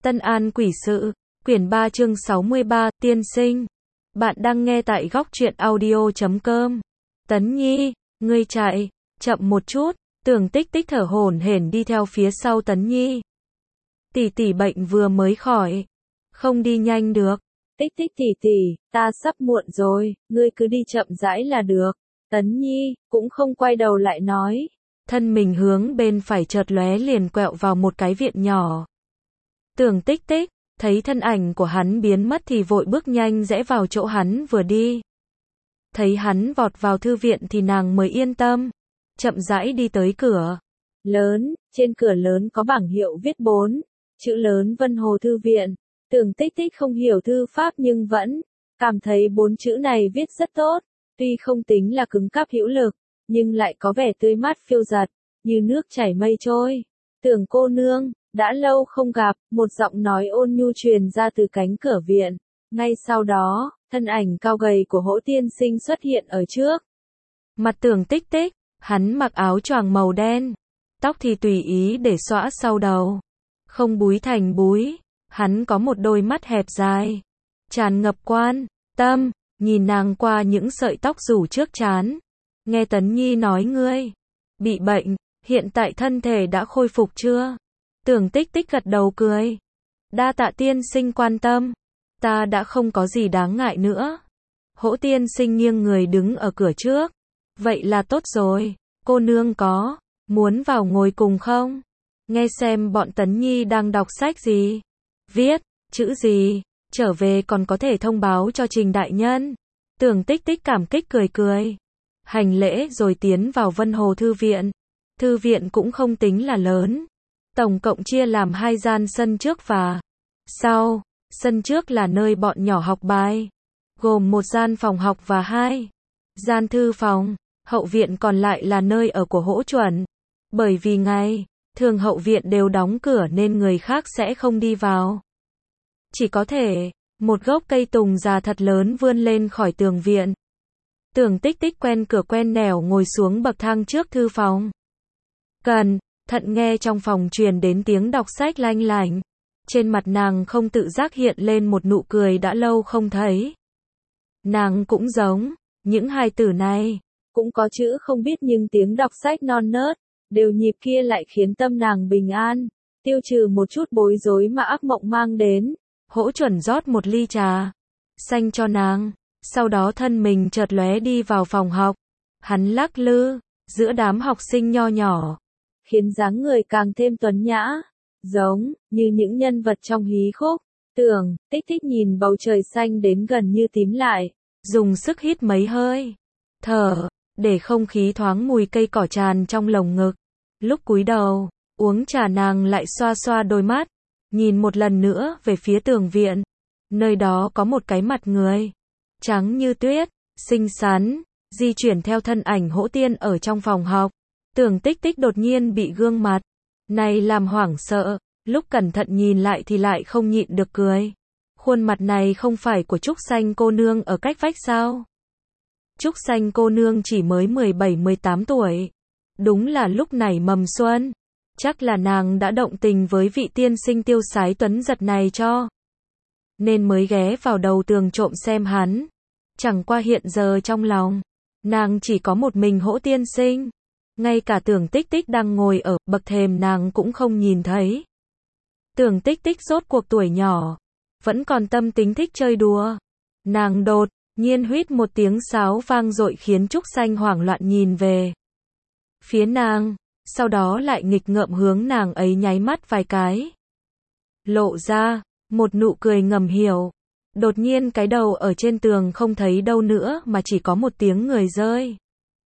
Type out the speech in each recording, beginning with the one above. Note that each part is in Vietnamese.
Tân An Quỷ Sự, quyển 3 chương 63, tiên sinh. Bạn đang nghe tại góc truyện audio.com. Tấn Nhi, ngươi chạy, chậm một chút, Tưởng Tích Tích thở hổn hển đi theo phía sau Tấn Nhi. Tỷ tỷ bệnh vừa mới khỏi, không đi nhanh được. Tích Tích tỷ tỷ, ta sắp muộn rồi, ngươi cứ đi chậm rãi là được. Tấn Nhi, cũng không quay đầu lại nói. Thân mình hướng bên phải chợt lóe liền quẹo vào một cái viện nhỏ. Tưởng Tích Tích, thấy thân ảnh của hắn biến mất thì vội bước nhanh rẽ vào chỗ hắn vừa đi. Thấy hắn vọt vào thư viện thì nàng mới yên tâm, chậm rãi đi tới cửa. Lớn, trên cửa lớn có bảng hiệu viết 4 chữ lớn Vân Hồ Thư Viện. Tưởng Tích Tích không hiểu thư pháp nhưng vẫn cảm thấy 4 chữ này viết rất tốt, tuy không tính là cứng cáp hữu lực, nhưng lại có vẻ tươi mát phiêu dật, như nước chảy mây trôi. Tưởng cô nương, đã lâu không gặp, một giọng nói ôn nhu truyền ra từ cánh cửa viện. Ngay sau đó, thân ảnh cao gầy của Hỗ tiên sinh xuất hiện ở trước. Mặt Tưởng Tích Tích, hắn mặc áo choàng màu đen, tóc thì tùy ý để xõa sau đầu, không búi thành búi, hắn có một đôi mắt hẹp dài, tràn ngập quan tâm, nhìn nàng qua những sợi tóc rủ trước trán. Nghe Tấn Nhi nói ngươi bị bệnh, hiện tại thân thể đã khôi phục chưa? Tưởng Tích Tích gật đầu cười. Đa tạ tiên sinh quan tâm, ta đã không có gì đáng ngại nữa. Hỗ tiên sinh nghiêng người đứng ở cửa trước. Vậy là tốt rồi, cô nương có muốn vào ngồi cùng không? Nghe xem bọn Tấn Nhi đang đọc sách gì, viết chữ gì, trở về còn có thể thông báo cho Trình đại nhân. Tưởng Tích Tích cảm kích cười cười, hành lễ rồi tiến vào Vân Hồ Thư Viện. Thư viện cũng không tính là lớn, tổng cộng chia làm 2 gian sân trước và sau. Sân trước là nơi bọn nhỏ học bài, gồm 1 gian phòng học và 2 gian thư phòng. Hậu viện còn lại là nơi ở của Hỗ Chuẩn. Bởi vì ngày thường hậu viện đều đóng cửa nên người khác sẽ không đi vào. Chỉ có thể một gốc cây tùng già thật lớn vươn lên khỏi tường viện. Tưởng Tích Tích quen cửa quen nẻo ngồi xuống bậc thang trước thư phòng. Cẩn thận nghe trong phòng truyền đến tiếng đọc sách lanh lảnh. Trên mặt nàng không tự giác hiện lên một nụ cười đã lâu không thấy. Nàng cũng giống những hài tử này, cũng có chữ không biết nhưng tiếng đọc sách non nớt, đều nhịp kia lại khiến tâm nàng bình an, tiêu trừ một chút bối rối mà ác mộng mang đến. Hỗ Chuẩn rót một ly trà xanh cho nàng, sau đó thân mình chợt lóe đi vào phòng học. Hắn lắc lư giữa đám học sinh nho nhỏ, khiến dáng người càng thêm tuấn nhã, giống như những nhân vật trong hí khúc. Tưởng Tích Tích nhìn bầu trời xanh đến gần như tím lại, dùng sức hít mấy hơi thở để không khí thoáng mùi cây cỏ tràn trong lồng ngực. Lúc cúi đầu uống trà nàng lại xoa xoa đôi mắt, nhìn một lần nữa về phía tường viện. Nơi đó có một cái mặt người trắng như tuyết, xinh xắn, di chuyển theo thân ảnh Hỗ tiên ở trong phòng học. Tưởng Tích Tích đột nhiên bị gương mặt này làm hoảng sợ, lúc cẩn thận nhìn lại thì lại không nhịn được cười. Khuôn mặt này không phải của Trúc Xanh cô nương ở cách vách sao? Trúc Xanh cô nương chỉ mới 17-18 tuổi. Đúng là lúc nảy mầm xuân. Chắc là nàng đã động tình với vị tiên sinh tiêu sái tuấn giật này cho nên mới ghé vào đầu tường trộm xem hắn. Chẳng qua hiện giờ trong lòng nàng chỉ có một mình Hỗ tiên sinh. Ngay cả Tưởng Tích Tích đang ngồi ở bậc thềm nàng cũng không nhìn thấy. Tưởng Tích Tích rốt cuộc tuổi nhỏ, vẫn còn tâm tính thích chơi đùa. Nàng đột nhiên huýt một tiếng sáo vang dội khiến Trúc Xanh hoảng loạn nhìn về phía nàng, sau đó lại nghịch ngợm hướng nàng ấy nháy mắt vài cái. Lộ ra một nụ cười ngầm hiểu. Đột nhiên cái đầu ở trên tường không thấy đâu nữa mà chỉ có một tiếng người rơi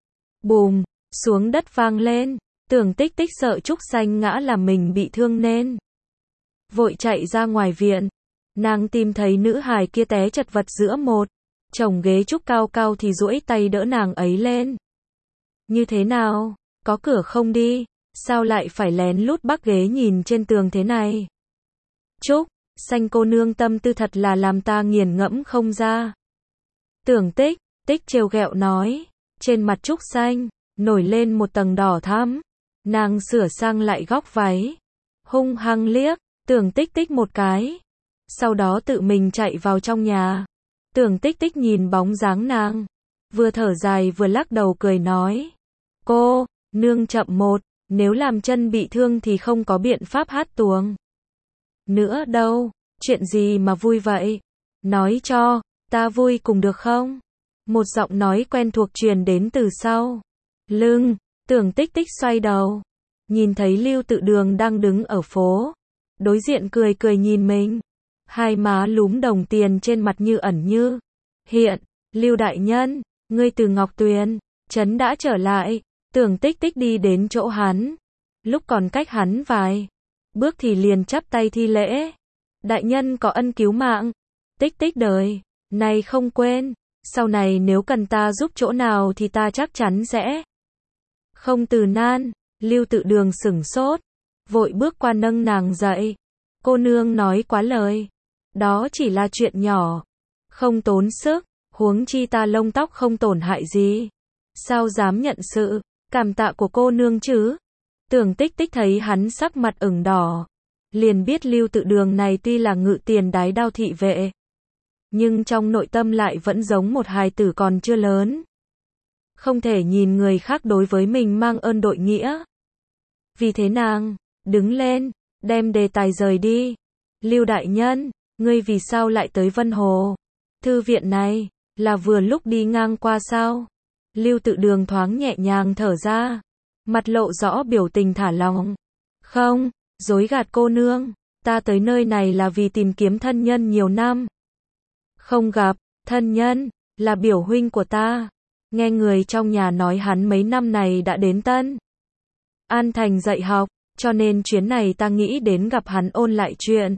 bùm xuống đất vang lên. Tưởng Tích Tích sợ Trúc Xanh ngã làm mình bị thương nên vội chạy ra ngoài viện. Nàng tìm thấy nữ hài kia té chật vật giữa một chồng ghế trúc cao cao thì duỗi tay đỡ nàng ấy lên. Như thế nào? Có cửa không đi? Sao lại phải lén lút bắc ghế nhìn trên tường thế này? Trúc Xanh cô nương tâm tư thật là làm ta nghiền ngẫm không ra. Tưởng Tích Tích trêu ghẹo nói. Trên mặt Trúc Xanh nổi lên một tầng đỏ thắm. Nàng sửa sang lại góc váy, hung hăng liếc Tưởng Tích Tích một cái. Sau đó tự mình chạy vào trong nhà. Tưởng Tích Tích nhìn bóng dáng nàng. Vừa thở dài vừa lắc đầu cười nói. Cô, nương chậm một, nếu làm chân bị thương thì không có biện pháp hát tuồng nữa đâu. Chuyện gì mà vui vậy? Nói cho, ta vui cùng được không? Một giọng nói quen thuộc truyền đến từ sau lưng. Tưởng Tích Tích xoay đầu. Nhìn thấy Lưu Tự Đường đang đứng ở phố. Đối diện cười cười nhìn mình. Hai má lúm đồng tiền trên mặt như ẩn như hiện. Lưu đại nhân, ngươi từ Ngọc Tuyền trấn đã trở lại. Tưởng Tích Tích đi đến chỗ hắn. Lúc còn cách hắn vài bước thì liền chắp tay thi lễ. Đại nhân có ân cứu mạng. Tích Tích đời này không quên. Sau này nếu cần ta giúp chỗ nào thì ta chắc chắn sẽ không từ nan. Lưu Tự Đường sửng sốt. Vội bước qua nâng nàng dậy. Cô nương nói quá lời. Đó chỉ là chuyện nhỏ. Không tốn sức. Huống chi ta lông tóc không tổn hại gì. Sao dám nhận sự cảm tạ của cô nương chứ? Tưởng Tích Tích thấy hắn sắc mặt ửng đỏ. Liền biết Lưu Tự Đường này tuy là ngự tiền đái đao thị vệ. Nhưng trong nội tâm lại vẫn giống một hài tử còn chưa lớn. Không thể nhìn người khác đối với mình mang ơn đội nghĩa. Vì thế nàng đứng lên, đem đề tài rời đi. Lưu đại nhân, ngươi vì sao lại tới Vân Hồ? Thư viện này, là vừa lúc đi ngang qua sao? Lưu Tự Đường thoáng nhẹ nhàng thở ra. Mặt lộ rõ biểu tình thả lỏng. Không, dối gạt cô nương. Ta tới nơi này là vì tìm kiếm thân nhân nhiều năm không gặp. Thân nhân, là biểu huynh của ta. Nghe người trong nhà nói hắn mấy năm này đã đến Tân An Thành dạy học. Cho nên chuyến này ta nghĩ đến gặp hắn ôn lại chuyện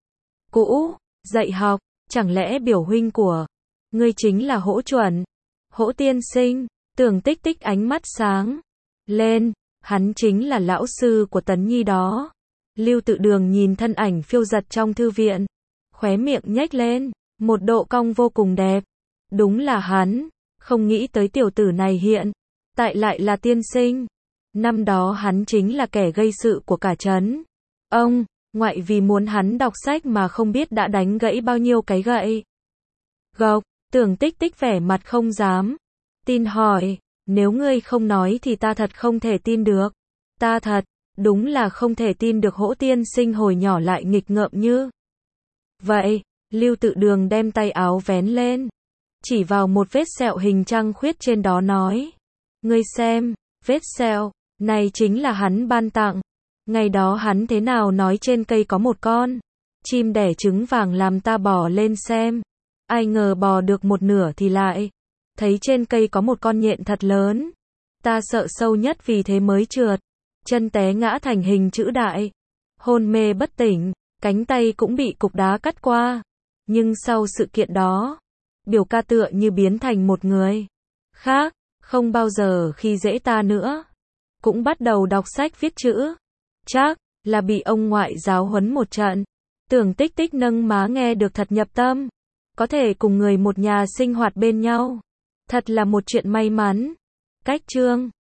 cũ. Dạy học, chẳng lẽ biểu huynh của ngươi chính là Hỗ Chuẩn? Hỗ tiên sinh? Tưởng Tích Tích ánh mắt sáng lên. Hắn chính là lão sư của Tấn Nhi đó. Lưu Tự Đường nhìn thân ảnh phiêu dật trong thư viện. Khóe miệng nhếch lên. Một độ cong vô cùng đẹp. Đúng là hắn. Không nghĩ tới tiểu tử này hiện tại lại là tiên sinh. Năm đó hắn chính là kẻ gây sự của cả trấn. Ông ngoại vì muốn hắn đọc sách mà không biết đã đánh gãy bao nhiêu cái gậy gộc. Tưởng Tích Tích vẻ mặt không dám tin hỏi. Nếu ngươi không nói thì ta thật không thể tin được. Ta thật, đúng là không thể tin được Hỗ tiên sinh hồi nhỏ lại nghịch ngợm như vậy. Lưu Tự Đường đem tay áo vén lên. Chỉ vào một vết sẹo hình trăng khuyết trên đó nói. Ngươi xem, vết sẹo này chính là hắn ban tặng. Ngày đó hắn thế nào nói trên cây có một con chim đẻ trứng vàng làm ta bò lên xem. Ai ngờ bò được một nửa thì lại thấy trên cây có một con nhện thật lớn. Ta sợ sâu nhất vì thế mới trượt chân té ngã thành hình chữ đại. Hôn mê bất tỉnh, cánh tay cũng bị cục đá cắt qua. Nhưng sau sự kiện đó, biểu ca tựa như biến thành một người khác, không bao giờ khi dễ ta nữa. Cũng bắt đầu đọc sách viết chữ. Chắc là bị ông ngoại giáo huấn một trận. Tưởng Tích Tích nâng má nghe được thật nhập tâm. Có thể cùng người một nhà sinh hoạt bên nhau. Thật là một chuyện may mắn. Cách chương